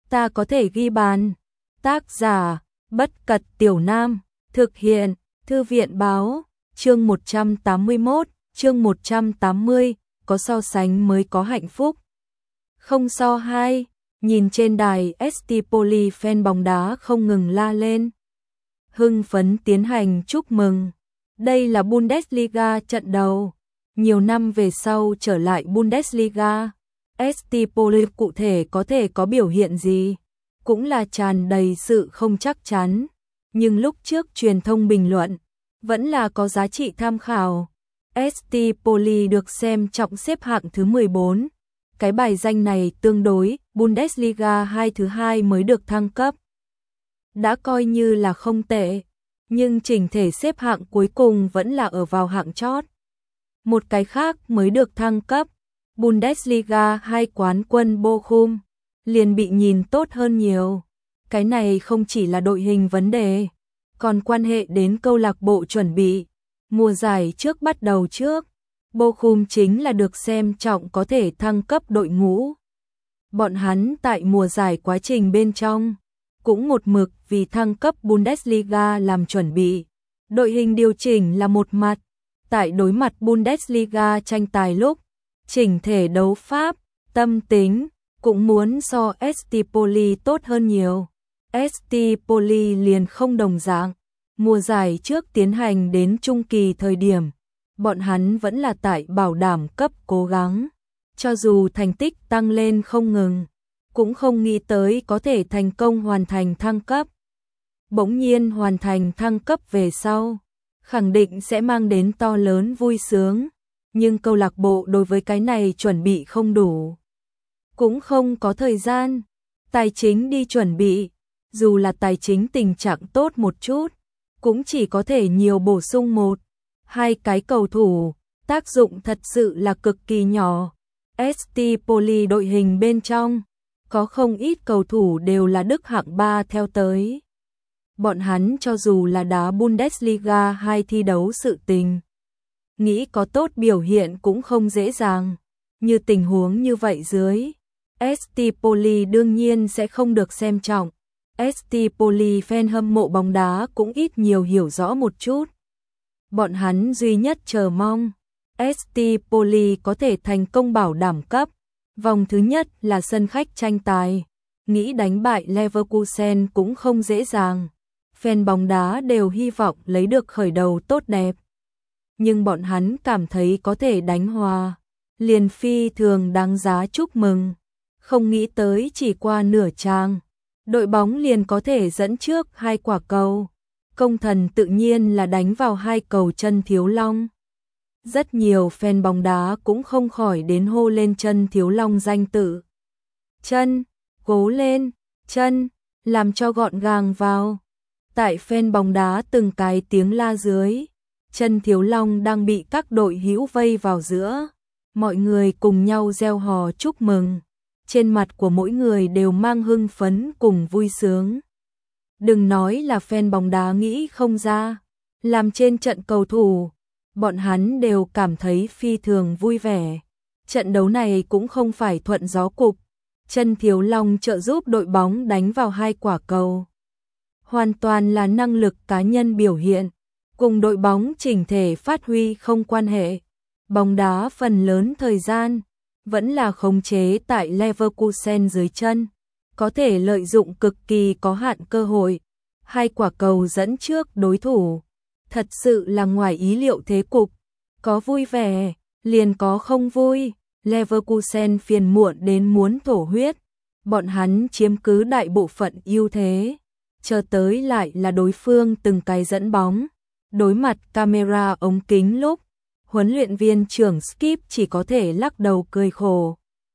ta có thể ghi bàn. Tác giả, Bất Cật Tiểu Nam, thực hiện, Thư viện Báo, chương 181, chương 180, có so sánh mới có hạnh phúc. Không so hai, nhìn trên đài ST Poli fan bóng đá không ngừng la lên. Hưng phấn tiến hành chúc mừng. Đây là Bundesliga trận đầu. Nhiều năm về sau trở lại Bundesliga, ST Poli cụ thể có biểu hiện gì? Cũng là tràn đầy sự không chắc chắn. Nhưng lúc trước truyền thông bình luận, vẫn là có giá trị tham khảo. ST Poli được xem trọng xếp hạng thứ 14. Cái bài danh này tương đối, Bundesliga 2 thứ 2 mới được thăng cấp. Đã coi như là không tệ, nhưng chỉnh thể xếp hạng cuối cùng vẫn là ở vào hạng chót. Một cái khác mới được thăng cấp, Bundesliga 2 quán quân Bochum, liền bị nhìn tốt hơn nhiều. Cái này không chỉ là đội hình vấn đề, còn quan hệ đến câu lạc bộ chuẩn bị. Mùa giải trước bắt đầu trước, Bochum chính là được xem trọng có thể thăng cấp đội ngũ. Bọn hắn tại mùa giải quá trình bên trong, cũng một mực vì thăng cấp Bundesliga làm chuẩn bị. Đội hình điều chỉnh là một mặt, tại đối mặt Bundesliga tranh tài lúc, chỉnh thể đấu pháp, tâm tính, cũng muốn so ST Poli tốt hơn nhiều. ST Poli liền không đồng dạng, mùa giải trước tiến hành đến trung kỳ thời điểm, bọn hắn vẫn là tại bảo đảm cấp cố gắng. Cho dù thành tích tăng lên không ngừng, cũng không nghĩ tới có thể thành công hoàn thành thăng cấp. Bỗng nhiên hoàn thành thăng cấp về sau, khẳng định sẽ mang đến to lớn vui sướng, nhưng câu lạc bộ đối với cái này chuẩn bị không đủ. Cũng không có thời gian, tài chính đi chuẩn bị, dù là tài chính tình trạng tốt một chút, cũng chỉ có thể nhiều bổ sung một, hai cái cầu thủ, tác dụng thật sự là cực kỳ nhỏ. ST Poli đội hình bên trong, có không ít cầu thủ đều là Đức hạng 3 theo tới. Bọn hắn cho dù là đá Bundesliga 2 thi đấu sự tình, nghĩ có tốt biểu hiện cũng không dễ dàng. Như tình huống như vậy dưới, ST Poli đương nhiên sẽ không được xem trọng. ST Poli fan hâm mộ bóng đá cũng ít nhiều hiểu rõ một chút. Bọn hắn duy nhất chờ mong ST Poli có thể thành công bảo đảm cấp. Vòng thứ nhất là sân khách tranh tài, nghĩ đánh bại Leverkusen cũng không dễ dàng. Fan bóng đá đều hy vọng lấy được khởi đầu tốt đẹp. Nhưng bọn hắn cảm thấy có thể đánh hòa, liền phi thường đáng giá chúc mừng. Không nghĩ tới chỉ qua nửa trang, đội bóng liền có thể dẫn trước 2 quả cầu. Công thần tự nhiên là đánh vào 2 cầu chân Thiếu Long. Rất nhiều fan bóng đá cũng không khỏi đến hô lên chân Thiếu Long danh tự. Chân, cố lên, chân, làm cho gọn gàng vào. Tại fan bóng đá từng cái tiếng la dưới, chân Thiếu Long đang bị các đội hữu vây vào giữa. Mọi người cùng nhau reo hò chúc mừng. Trên mặt của mỗi người đều mang hưng phấn cùng vui sướng. Đừng nói là fan bóng đá nghĩ không ra, làm trên trận cầu thủ, bọn hắn đều cảm thấy phi thường vui vẻ. Trận đấu này cũng không phải thuận gió cục, chân Thiếu Long trợ giúp đội bóng đánh vào 2 quả cầu. Hoàn toàn là năng lực cá nhân biểu hiện, cùng đội bóng chỉnh thể phát huy không quan hệ. Bóng đá phần lớn thời gian vẫn là khống chế tại Leverkusen dưới chân, có thể lợi dụng cực kỳ có hạn cơ hội. 2 quả cầu dẫn trước đối thủ, thật sự là ngoài ý liệu thế cục. Có vui vẻ, liền có không vui. Leverkusen phiền muộn đến muốn thổ huyết. Bọn hắn chiếm cứ đại bộ phận ưu thế, chờ tới lại là đối phương từng cái dẫn bóng. Đối mặt camera ống kính lúc, huấn luyện viên trưởng Skip chỉ có thể lắc đầu cười khổ.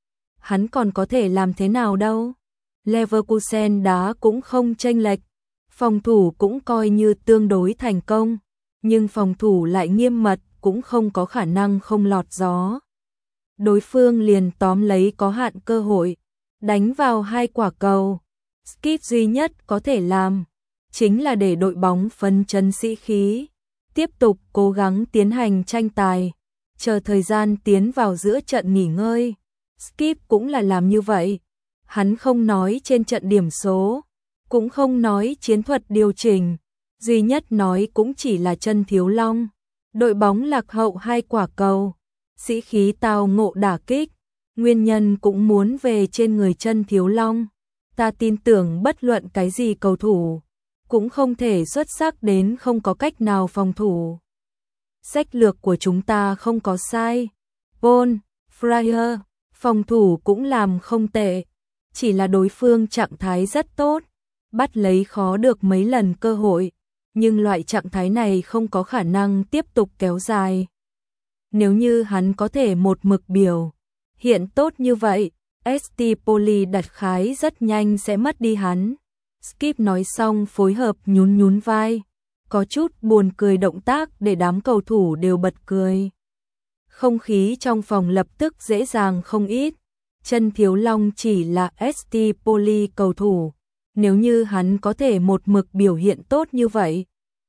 Hắn còn có thể làm thế nào đâu? Leverkusen đá cũng không chênh lệch, phòng thủ cũng coi như tương đối thành công, nhưng phòng thủ lại nghiêm mật, cũng không có khả năng không lọt gió. Đối phương liền tóm lấy có hạn cơ hội, đánh vào 2 quả cầu. Skip duy nhất có thể làm chính là để đội bóng phấn chấn sĩ khí, tiếp tục cố gắng tiến hành tranh tài, chờ thời gian tiến vào giữa trận nghỉ ngơi. Skip cũng là làm như vậy. Hắn không nói trên trận điểm số, cũng không nói chiến thuật điều chỉnh, duy nhất nói cũng chỉ là Chân Thiếu Long. Đội bóng lạc hậu 2 quả cầu, sĩ khí tao ngộ đả kích, nguyên nhân cũng muốn về trên người Chân Thiếu Long. Ta tin tưởng bất luận cái gì cầu thủ cũng không thể xuất sắc đến không có cách nào phòng thủ. Sách lược của chúng ta không có sai. Paul Fryer, phòng thủ cũng làm không tệ, chỉ là đối phương trạng thái rất tốt, bắt lấy khó được mấy lần cơ hội, nhưng loại trạng thái này không có khả năng tiếp tục kéo dài. Nếu như hắn có thể một mực biểu hiện tốt như vậy, ST Poli đặt khái rất nhanh sẽ mất đi hắn. Skip nói xong phối hợp nhún nhún vai, có chút buồn cười động tác để đám cầu thủ đều bật cười. Không khí trong phòng lập tức dễ dàng không ít. Chân Thiếu Long chỉ là ST Poli cầu thủ, nếu như hắn có thể một mực biểu hiện tốt như vậy,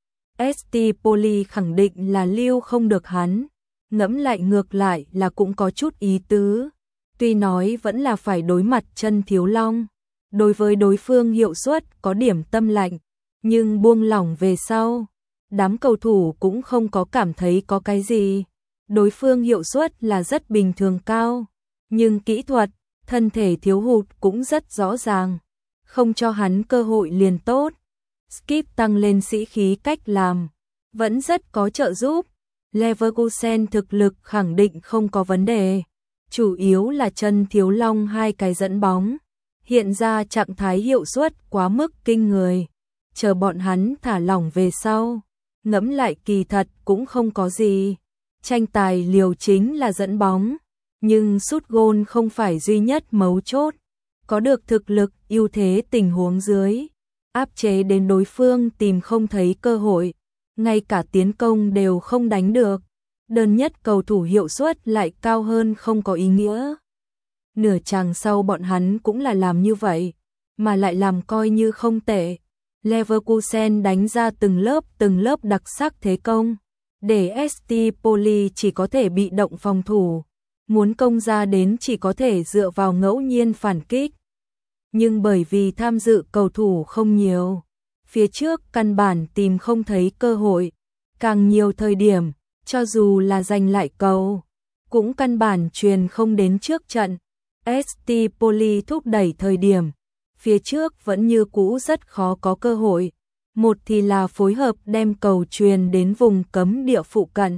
ST Poli khẳng định là lưu không được hắn. Ngẫm lại ngược lại là cũng có chút ý tứ. Tuy nói vẫn là phải đối mặt Chân Thiếu Long, đối với đối phương hiệu suất có điểm tâm lạnh, nhưng buông lỏng về sau, đám cầu thủ cũng không có cảm thấy có cái gì. Đối phương hiệu suất là rất bình thường cao, nhưng kỹ thuật, thân thể thiếu hụt cũng rất rõ ràng, không cho hắn cơ hội liền tốt. Skip tăng lên sĩ khí cách làm, vẫn rất có trợ giúp. Leverkusen thực lực khẳng định không có vấn đề, chủ yếu là Chân Thiếu Long 2 cái dẫn bóng, hiện ra trạng thái hiệu suất quá mức kinh người. Chờ bọn hắn thả lỏng về sau, ngẫm lại kỳ thật cũng không có gì. Tranh tài liều chính là dẫn bóng, nhưng sút gôn không phải duy nhất mấu chốt. Có được thực lực ưu thế tình huống dưới, áp chế đến đối phương tìm không thấy cơ hội, ngay cả tiến công đều không đánh được. Đơn nhất cầu thủ hiệu suất lại cao hơn không có ý nghĩa. Nửa chàng sau bọn hắn cũng là làm như vậy, mà lại làm coi như không tệ. Leverkusen đánh ra từng lớp đặc sắc thế công, để ST Poli chỉ có thể bị động phòng thủ, muốn công ra đến chỉ có thể dựa vào ngẫu nhiên phản kích. Nhưng bởi vì tham dự cầu thủ không nhiều, phía trước căn bản tìm không thấy cơ hội, càng nhiều thời điểm, cho dù là giành lại cầu, cũng căn bản truyền không đến trước trận. ST Poli thúc đẩy thời điểm, phía trước vẫn như cũ rất khó có cơ hội. Một thì là phối hợp đem cầu truyền đến vùng cấm địa phụ cận,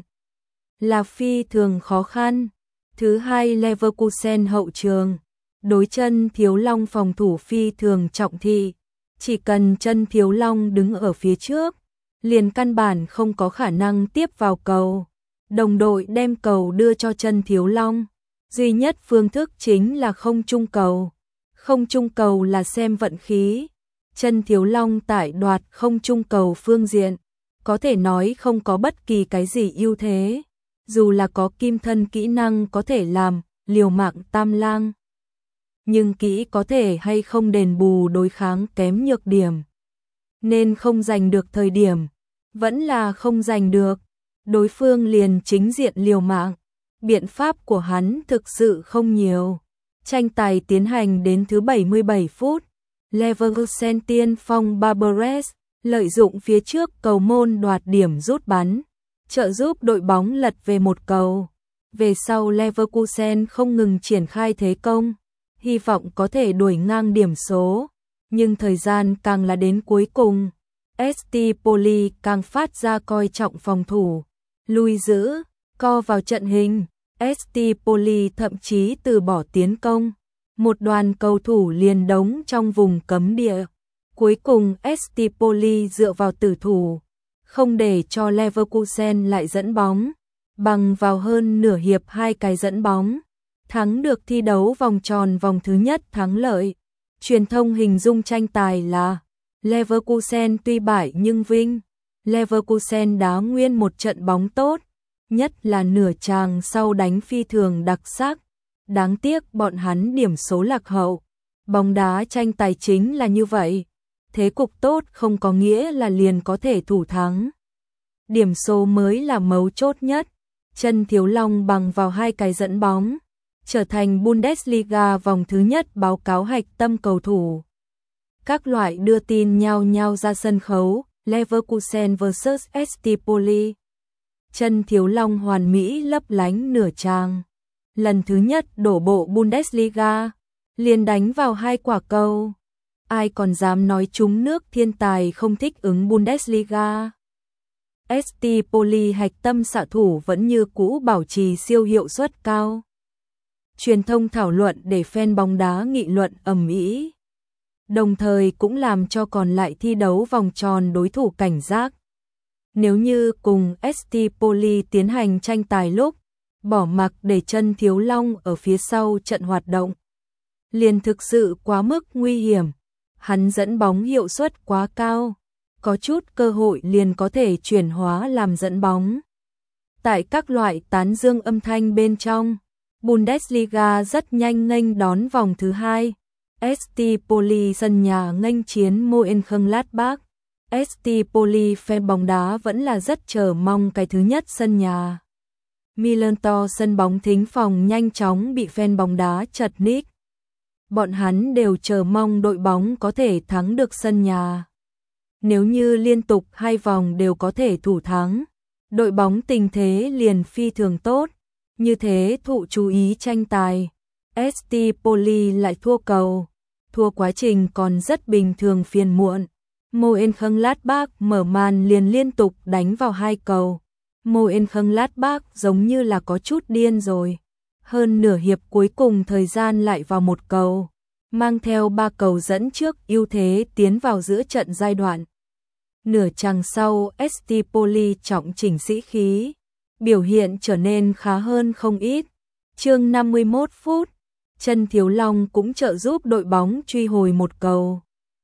là phi thường khó khăn. Thứ hai, Leverkusen hậu trường, đối Chân Thiếu Long phòng thủ phi thường trọng thị. Chỉ cần Chân Thiếu Long đứng ở phía trước, liền căn bản không có khả năng tiếp vào cầu. Đồng đội đem cầu đưa cho Chân Thiếu Long, duy nhất phương thức chính là không trung cầu. Không trung cầu là xem vận khí. Chân Thiếu Long tại đoạt không trung cầu phương diện, có thể nói không có bất kỳ cái gì ưu thế. Dù là có kim thân kỹ năng có thể làm liều mạng tam lang, nhưng kỹ có thể hay không đền bù đối kháng kém nhược điểm. Nên không giành được thời điểm, vẫn là không giành được. Đối phương liền chính diện liều mạng, biện pháp của hắn thực sự không nhiều. Tranh tài tiến hành đến thứ 77 phút, Leverkusen tiên phong Barbares lợi dụng phía trước cầu môn đoạt điểm rút bắn, trợ giúp đội bóng lật về một cầu. Về sau Leverkusen không ngừng triển khai thế công, hy vọng có thể đuổi ngang điểm số, nhưng thời gian càng là đến cuối cùng, ST Poli càng phát ra coi trọng phòng thủ, lui giữ, co vào trận hình. ST Poli thậm chí từ bỏ tiến công, một đoàn cầu thủ liền đóng trong vùng cấm địa. Cuối cùng ST Poli dựa vào tử thủ, không để cho Leverkusen lại dẫn bóng, bằng vào hơn nửa hiệp 2 cái dẫn bóng, thắng được thi đấu vòng tròn vòng thứ nhất thắng lợi. Truyền thông hình dung tranh tài là Leverkusen tuy bại nhưng vinh. Leverkusen đá nguyên một trận bóng tốt, nhất là nửa chàng sau đánh phi thường đặc sắc. Đáng tiếc bọn hắn điểm số lạc hậu. Bóng đá tranh tài chính là như vậy. Thế cục tốt không có nghĩa là liền có thể thủ thắng. Điểm số mới là mấu chốt nhất. Chân Thiếu Long bằng vào 2 cái dẫn bóng, trở thành Bundesliga vòng thứ nhất báo cáo hạch tâm cầu thủ. Các loại đưa tin nhao nhao ra sân khấu, Leverkusen vs ST Poli. Chân Thiếu Long hoàn mỹ lấp lánh nửa trang. Lần thứ nhất đổ bộ Bundesliga, liền đánh vào 2 quả cầu. Ai còn dám nói trúng nước thiên tài không thích ứng Bundesliga. ST Poli hạch tâm xạ thủ vẫn như cũ bảo trì siêu hiệu suất cao. Truyền thông thảo luận để fan bóng đá nghị luận ầm ĩ, đồng thời cũng làm cho còn lại thi đấu vòng tròn đối thủ cảnh giác. Nếu như cùng ST Poli tiến hành tranh tài lúc bỏ mặc để Chân Thiếu Long ở phía sau trận hoạt động, liền thực sự quá mức nguy hiểm. Hắn dẫn bóng hiệu suất quá cao, có chút cơ hội liền có thể chuyển hóa làm dẫn bóng. Tại các loại tán dương âm thanh bên trong, Bundesliga rất nhanh nghênh đón vòng thứ 2. ST Poli sân nhà nghênh chiến Mönchengladbach. ST Poli fan bóng đá vẫn là rất chờ mong cái thứ nhất sân nhà. Millantor sân bóng thính phòng nhanh chóng bị fan bóng đá chật ních. Bọn hắn đều chờ mong đội bóng có thể thắng được sân nhà. Nếu như liên tục 2 vòng đều có thể thủ thắng, đội bóng tình thế liền phi thường tốt. Như thế thụ chú ý tranh tài. ST Poli lại thua cầu. Thua quá trình còn rất bình thường phiền muộn. Mönchengladbach mở màn liền liên tục đánh vào 2 cầu. Mönchengladbach giống như là có chút điên rồi. Hơn nửa hiệp cuối cùng thời gian lại vào 1 cầu. Mang theo 3 cầu dẫn trước ưu thế tiến vào giữa trận giai đoạn. Nửa chặng sau ST Poli trọng chỉnh sĩ khí. Biểu hiện trở nên khá hơn không ít. Chương 51 phút, Chân Thiếu Long cũng trợ giúp đội bóng truy hồi 1 cầu.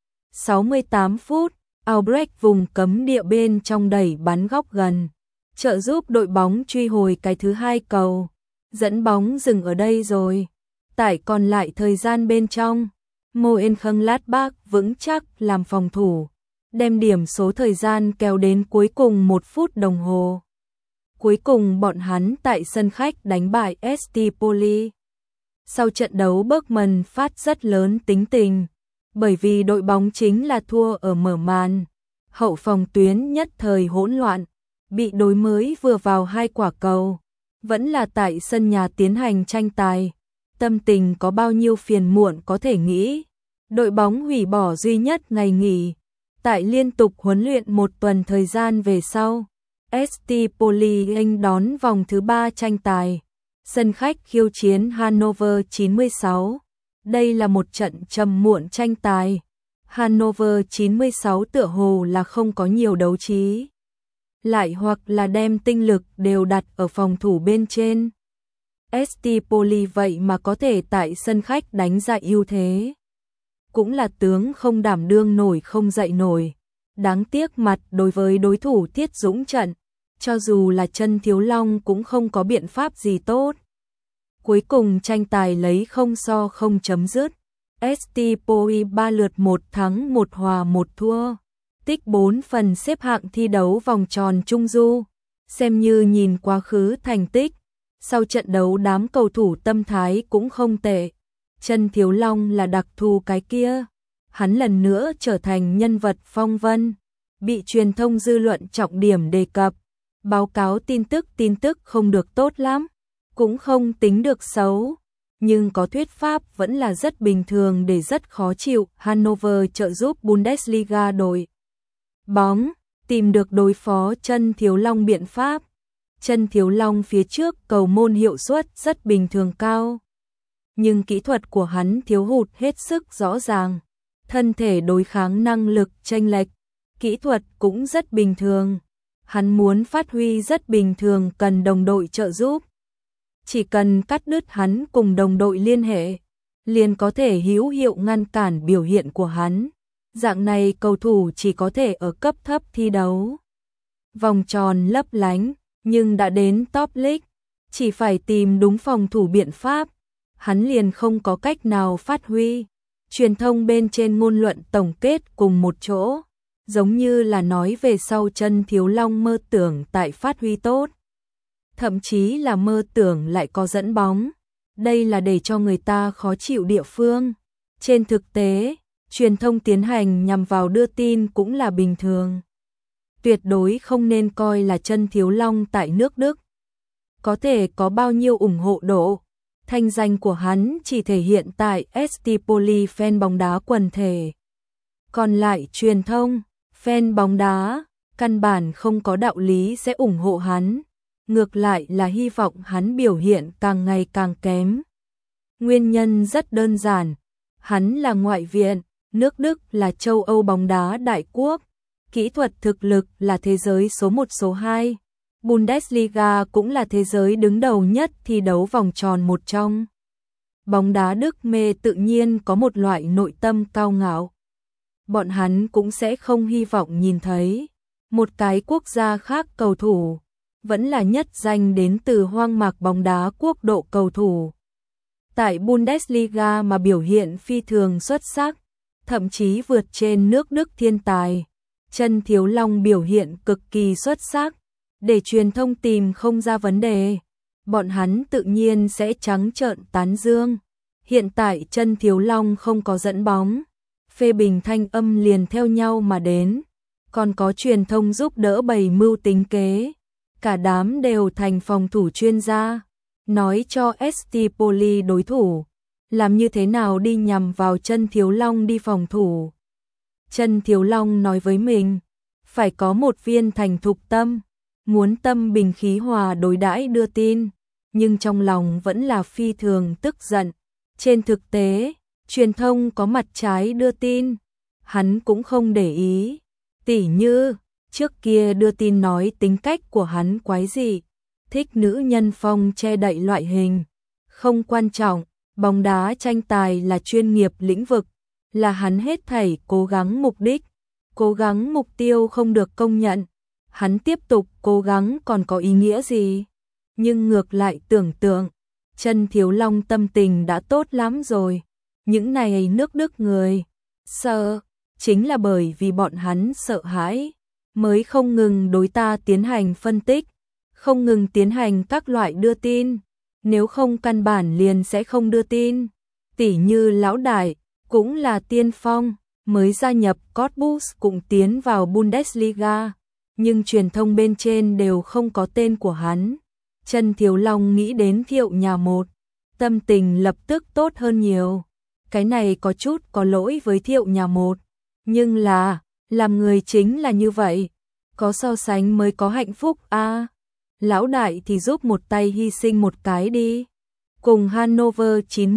68 phút, Albrecht vùng cấm địa bên trong đẩy bắn góc gần, trợ giúp đội bóng truy hồi cái thứ 2 cầu. Dẫn bóng dừng ở đây rồi. Tại còn lại thời gian bên trong, Mönchengladbach vững chắc làm phòng thủ, đem điểm số thời gian kéo đến cuối cùng 1 phút đồng hồ. Cuối cùng bọn hắn tại sân khách đánh bại ST Poli. Sau trận đấu Bergman phát rất lớn tính tình, bởi vì đội bóng chính là thua ở mở màn. Hậu phòng tuyến nhất thời hỗn loạn, bị đối mới vừa vào 2 quả cầu. Vẫn là tại sân nhà tiến hành tranh tài. Tâm tình có bao nhiêu phiền muộn có thể nghĩ. Đội bóng hủy bỏ duy nhất ngày nghỉ. Tại liên tục huấn luyện 1 tuần thời gian về sau, ST Poli nghênh đón vòng thứ 3 tranh tài. Sân khách khiêu chiến Hannover 96. Đây là một trận trầm muộn tranh tài. Hannover 96 tựa hồ là không có nhiều đấu trí. Lại hoặc là đem tinh lực đều đặt ở phòng thủ bên trên. ST Poli vậy mà có thể tại sân khách đánh ra ưu thế. Cũng là tướng không đảm đương nổi không dậy nổi. Đáng tiếc mặt đối với đối thủ Thiết Dũng trận, cho dù là Chân Thiếu Long cũng không có biện pháp gì tốt. Cuối cùng tranh tài lấy 0-0 chấm dứt. ST Poli 3 lượt 1 thắng 1 hòa 1 thua. Tích 4 phần xếp hạng thi đấu vòng tròn Trung Du. Xem như nhìn quá khứ thành tích. Sau trận đấu đám cầu thủ tâm thái cũng không tệ. Chân Thiếu Long là đặc thù cái kia. Hắn lần nữa trở thành nhân vật phong vân. Bị truyền thông dư luận trọng điểm đề cập. Báo cáo tin tức không được tốt lắm. Cũng không tính được xấu. Nhưng có thuyết pháp vẫn là rất bình thường để rất khó chịu. Hannover trợ giúp Bundesliga đội bóng tìm được đối phó Chân Thiếu Long biện pháp. Chân Thiếu Long phía trước cầu môn hiệu suất rất bình thường cao. Nhưng kỹ thuật của hắn thiếu hụt hết sức rõ ràng. Thân thể đối kháng năng lực chênh lệch, kỹ thuật cũng rất bình thường. Hắn muốn phát huy rất bình thường cần đồng đội trợ giúp. Chỉ cần cắt đứt hắn cùng đồng đội liên hệ, liền có thể hữu hiệu ngăn cản biểu hiện của hắn. Dạng này cầu thủ chỉ có thể ở cấp thấp thi đấu. Vòng tròn lấp lánh, nhưng đã đến top league, chỉ phải tìm đúng phòng thủ biện pháp, hắn liền không có cách nào phát huy. Truyền thông bên trên ngôn luận tổng kết cùng một chỗ, giống như là nói về sau Chân Thiếu Long mơ tưởng tại phát huy tốt. Thậm chí là mơ tưởng lại có dẫn bóng. đây là để cho người ta khó chịu địa phương. Trên thực tế, truyền thông tiến hành nhằm vào đưa tin cũng là bình thường. Tuyệt đối không nên coi là Chân Thiếu Long tại nước Đức có thể có bao nhiêu ủng hộ độ. Thanh danh của hắn chỉ thể hiện tại ST Poli fan bóng đá quần thể. Còn lại truyền thông, fan bóng đá, căn bản không có đạo lý sẽ ủng hộ hắn. Ngược lại là hy vọng hắn biểu hiện càng ngày càng kém. Nguyên nhân rất đơn giản. Hắn là ngoại viện, nước Đức là châu Âu bóng đá đại quốc. Kỹ thuật thực lực là thế giới số 1 số 2. Bundesliga cũng là thế giới đứng đầu nhất thi đấu vòng tròn một trong. Bóng đá Đức mê tự nhiên có một loại nội tâm cao ngạo. Bọn hắn cũng sẽ không hy vọng nhìn thấy một cái quốc gia khác cầu thủ, vẫn là nhất danh đến từ hoang mạc bóng đá quốc độ cầu thủ. Tại Bundesliga mà biểu hiện phi thường xuất sắc, thậm chí vượt trên nước Đức thiên tài. Chân Thiếu Long biểu hiện cực kỳ xuất sắc, để truyền thông tìm không ra vấn đề. Bọn hắn tự nhiên sẽ trắng trợn tán dương. Hiện tại Chân Thiếu Long không có dẫn bóng, phê bình thanh âm liền theo nhau mà đến. Còn có truyền thông giúp đỡ bày mưu tính kế. Cả đám đều thành phòng thủ chuyên gia, nói cho ST Poli đối thủ làm như thế nào đi nhằm vào Chân Thiếu Long đi phòng thủ. Chân Thiếu Long nói với mình, phải có một viên thành thục tâm, muốn tâm bình khí hòa đối đãi đưa tin, nhưng trong lòng vẫn là phi thường tức giận. Trên thực tế, truyền thông có mặt trái đưa tin, hắn cũng không để ý. Tỉ như, trước kia đưa tin nói tính cách của hắn quái dị, thích nữ nhân phong che đậy loại hình. Không quan trọng, bóng đá tranh tài là chuyên nghiệp lĩnh vực, là hắn hết thảy cố gắng mục đích, cố gắng mục tiêu không được công nhận. Hắn tiếp tục cố gắng còn có ý nghĩa gì? Nhưng ngược lại tưởng tượng, Chân Thiếu Long tâm tình đã tốt lắm rồi. Những này nước Đức người sợ, chính là bởi vì bọn hắn sợ hãi, mới không ngừng đối ta tiến hành phân tích, không ngừng tiến hành các loại đưa tin. Nếu không căn bản liền sẽ không đưa tin. Tỉ như lão đại, cũng là tiên phong, mới gia nhập Cottbus cũng tiến vào Bundesliga, nhưng truyền thông bên trên đều không có tên của hắn. Chân Thiếu Long nghĩ đến Thiệu Nhà Một, tâm tình lập tức tốt hơn nhiều. Cái này có chút có lỗi với Thiệu Nhà Một, nhưng là, làm người chính là như vậy, có so sánh mới có hạnh phúc a. Lão đại thì giúp một tay hy sinh một cái đi. Cùng Hannover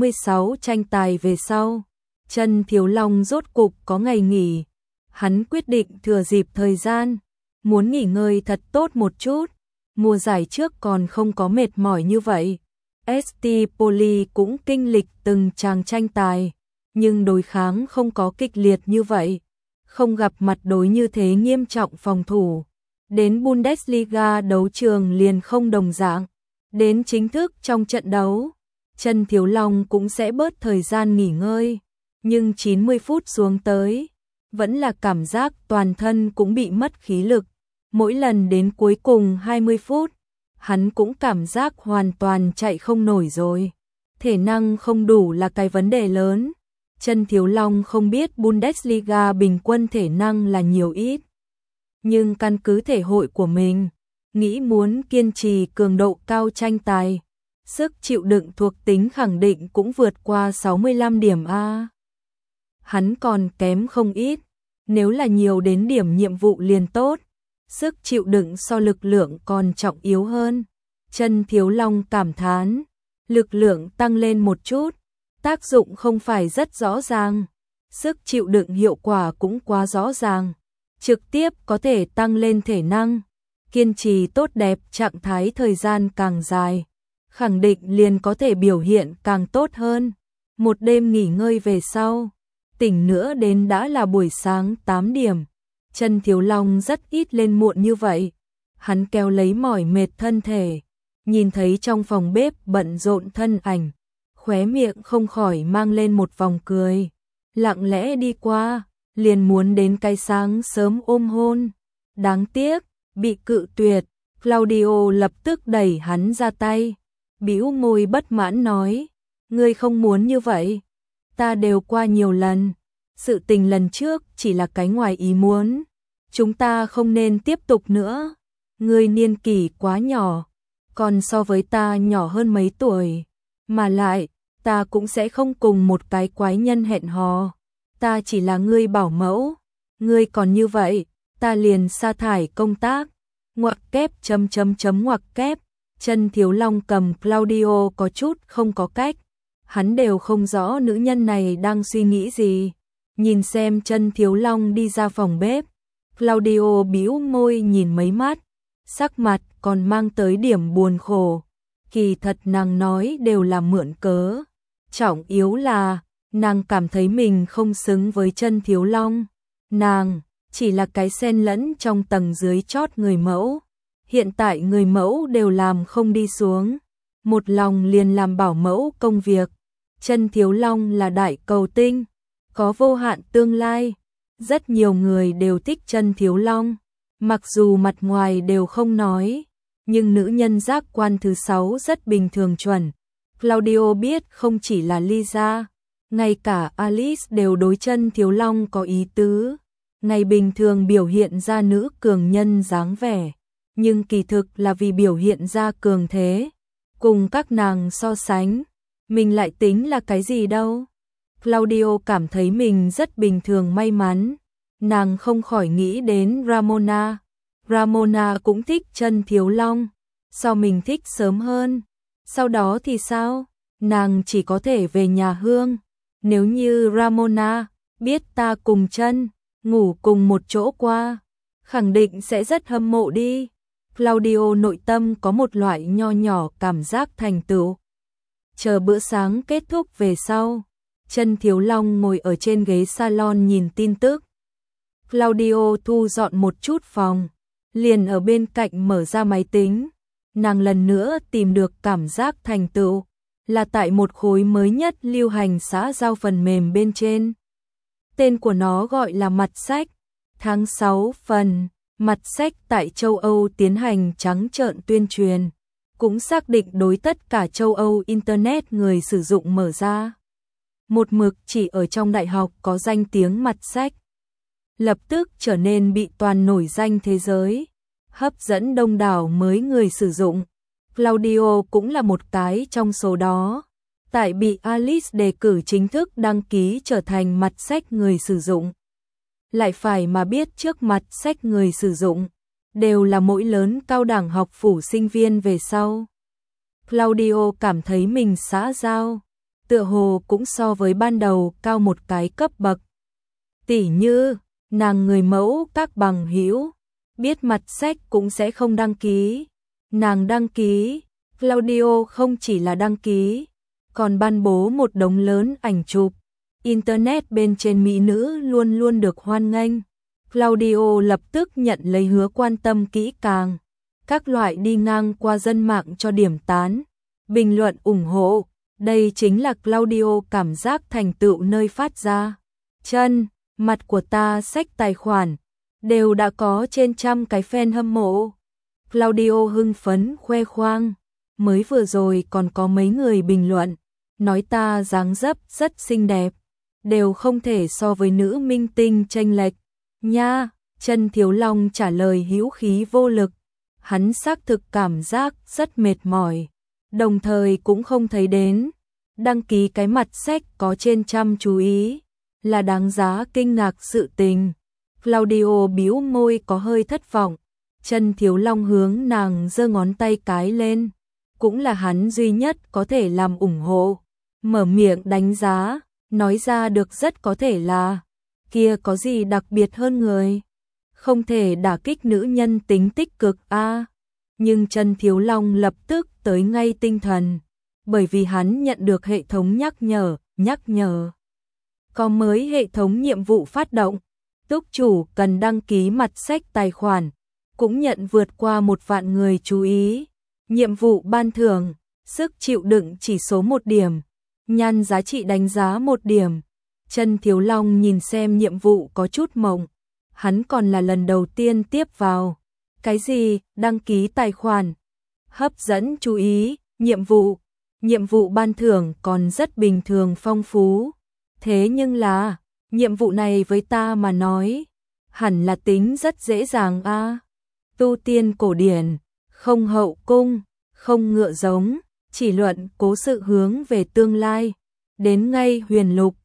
96 tranh tài về sau, Chân Thiếu Long rốt cục có ngày nghỉ. Hắn quyết định thừa dịp thời gian, muốn nghỉ ngơi thật tốt một chút. Mùa giải trước còn không có mệt mỏi như vậy. ST Poli cũng kinh lịch từng tràng tranh tài, nhưng đối kháng không có kịch liệt như vậy, không gặp mặt đối như thế nghiêm trọng phòng thủ. Đến Bundesliga đấu trường liền không đồng dạng. Đến chính thức trong trận đấu, Chân Thiếu Long cũng sẽ bớt thời gian nghỉ ngơi, nhưng 90 phút xuống tới, vẫn là cảm giác toàn thân cũng bị mất khí lực. Mỗi lần đến cuối cùng 20 phút, hắn cũng cảm giác hoàn toàn chạy không nổi rồi. Thể năng không đủ là cái vấn đề lớn. Chân Thiếu Long không biết Bundesliga bình quân thể năng là nhiều ít, nhưng căn cứ thể hội của mình, nghĩ muốn kiên trì cường độ cao tranh tài, sức chịu đựng thuộc tính khẳng định cũng vượt qua 65 điểm A. Hắn còn kém không ít, nếu là nhiều đến điểm nhiệm vụ liền tốt, sức chịu đựng so lực lượng còn trọng yếu hơn. Chân Thiếu Long cảm thán, lực lượng tăng lên một chút, tác dụng không phải rất rõ ràng, sức chịu đựng hiệu quả cũng quá rõ ràng, trực tiếp có thể tăng lên thể năng, kiên trì tốt đẹp trạng thái thời gian càng dài, khẳng định liền có thể biểu hiện càng tốt hơn. Một đêm nghỉ ngơi về sau, tỉnh nữa đến đã là buổi sáng 8 điểm. Chân Thiếu Long rất ít lên muộn như vậy. Hắn kéo lấy mỏi mệt thân thể, nhìn thấy trong phòng bếp bận rộn thân ảnh, khóe miệng không khỏi mang lên một vòng cười. Lặng lẽ đi qua, liền muốn đến cái sáng sớm ôm hôn. Đáng tiếc, bị cự tuyệt, Claudio lập tức đẩy hắn ra tay. bĩu môi bất mãn nói, ngươi không muốn như vậy, ta đều qua nhiều lần, sự tình lần trước chỉ là cái ngoài ý muốn, chúng ta không nên tiếp tục nữa, ngươi niên kỷ quá nhỏ, còn so với ta nhỏ hơn mấy tuổi, mà lại, ta cũng sẽ không cùng một cái quái nhân hẹn hò, ta chỉ là ngươi bảo mẫu, ngươi còn như vậy, ta liền sa thải công tác, ngoặc kép ngoặc kép, Chân Thiếu Long cầm Claudio có chút không có cách, hắn đều không rõ nữ nhân này đang suy nghĩ gì, nhìn xem Chân Thiếu Long đi ra phòng bếp, Claudio bĩu môi nhìn mấy mắt, sắc mặt còn mang tới điểm buồn khổ, kỳ thật nàng nói đều là mượn cớ, trọng yếu là nàng cảm thấy mình không xứng với Chân Thiếu Long, nàng chỉ là cái xen lẫn trong tầng dưới chót người mẫu, hiện tại người mẫu đều làm không đi xuống, một lòng liền làm bảo mẫu công việc, Chân Thiếu Long là đại cầu tinh, có vô hạn tương lai, rất nhiều người đều thích Chân Thiếu Long, mặc dù mặt ngoài đều không nói, nhưng nữ nhân giác quan thứ 6 rất bình thường chuẩn. Claudio biết không chỉ là Lisa, ngay cả Alice đều đối Chân Thiếu Long có ý tứ, ngày bình thường biểu hiện ra nữ cường nhân dáng vẻ, nhưng kỳ thực là vì biểu hiện ra cường thế, cùng các nàng so sánh, mình lại tính là cái gì đâu. Claudio cảm thấy mình rất bình thường may mắn, nàng không khỏi nghĩ đến Ramona. Ramona cũng thích Chân Thiếu Long, so mình thích sớm hơn. Sau đó thì sao? Nàng chỉ có thể về nhà Hương. Nếu như Ramona biết ta cùng Chân ngủ cùng một chỗ qua, khẳng định sẽ rất hâm mộ đi. Claudio nội tâm có một loại nho nhỏ cảm giác thành tựu. Chờ bữa sáng kết thúc về sau, Chân Thiếu Long ngồi ở trên ghế salon nhìn tin tức. Claudio thu dọn một chút phòng, liền ở bên cạnh mở ra máy tính, nàng lần nữa tìm được cảm giác thành tựu, là tại một khối mới nhất lưu hành xã giao phần mềm bên trên. Tên của nó gọi là Mặt Sách, tháng 6 phần, Mặt Sách tại châu Âu tiến hành trắng trợn tuyên truyền, cũng xác định đối tất cả châu Âu Internet người sử dụng mở ra. Một mực chỉ ở trong đại học có danh tiếng Mặt Sách, lập tức trở nên bị toàn nổi danh thế giới, hấp dẫn đông đảo mới người sử dụng. Claudio cũng là một cái trong số đó, tại bị Alice đề cử chính thức đăng ký trở thành Mặt Sách người sử dụng. Lại phải mà biết trước Mặt Sách người sử dụng, đều là mỗi lớn cao đẳng học phủ sinh viên về sau. Claudio cảm thấy mình xã giao, tựa hồ cũng so với ban đầu cao một cái cấp bậc. Tỉ như, nàng người mẫu các bằng hữu biết Mặt Sách cũng sẽ không đăng ký. Nàng đăng ký, Claudio không chỉ là đăng ký, còn ban bố một đống lớn ảnh chụp. Internet bên trên mỹ nữ luôn luôn được hoan nghênh. Claudio lập tức nhận lấy hứa quan tâm kỹ càng. Các loại đi ngang qua dân mạng cho điểm tán, bình luận ủng hộ. Đây chính là Claudio cảm giác thành tựu nơi phát ra. Chân, mặt của ta sách tài khoản, đều đã có trên trăm cái fan hâm mộ. Claudio hưng phấn khoe khoang, mới vừa rồi còn có mấy người bình luận, nói ta dáng dấp rất xinh đẹp, đều không thể so với nữ minh tinh chênh lệch. Nha, Chân Thiếu Long trả lời hữu khí vô lực, hắn xác thực cảm giác rất mệt mỏi, đồng thời cũng không thấy đến. Đăng ký cái Mặt Sách có trên trăm chú ý, là đáng giá kinh ngạc sự tình. Claudio bĩu môi có hơi thất vọng. Chân Thiếu Long hướng nàng giơ ngón tay cái lên, cũng là hắn duy nhất có thể làm ủng hộ, mở miệng đánh giá, nói ra được rất có thể là, kia có gì đặc biệt hơn người, không thể đả kích nữ nhân tính tích cực a. Nhưng Chân Thiếu Long lập tức tới ngay tinh thần, bởi vì hắn nhận được hệ thống nhắc nhở. Có mới hệ thống nhiệm vụ phát động, túc chủ cần đăng ký Mặt Sách tài khoản, cũng nhận vượt qua 1 vạn người chú ý. Nhiệm vụ ban thưởng, sức chịu đựng chỉ số 1 điểm, nhan giá trị đánh giá 1 điểm. Chân Thiếu Long nhìn xem nhiệm vụ có chút mộng, hắn còn là lần đầu tiên tiếp vào. Cái gì, đăng ký tài khoản, hấp dẫn chú ý, Nhiệm vụ ban thưởng còn rất bình thường phong phú. Thế nhưng là, nhiệm vụ này với ta mà nói, hẳn là tính rất dễ dàng a. Tu tiên cổ điển, không hậu cung, không ngựa giống, chỉ luận cố sự hướng về tương lai. Đến ngay huyền lục,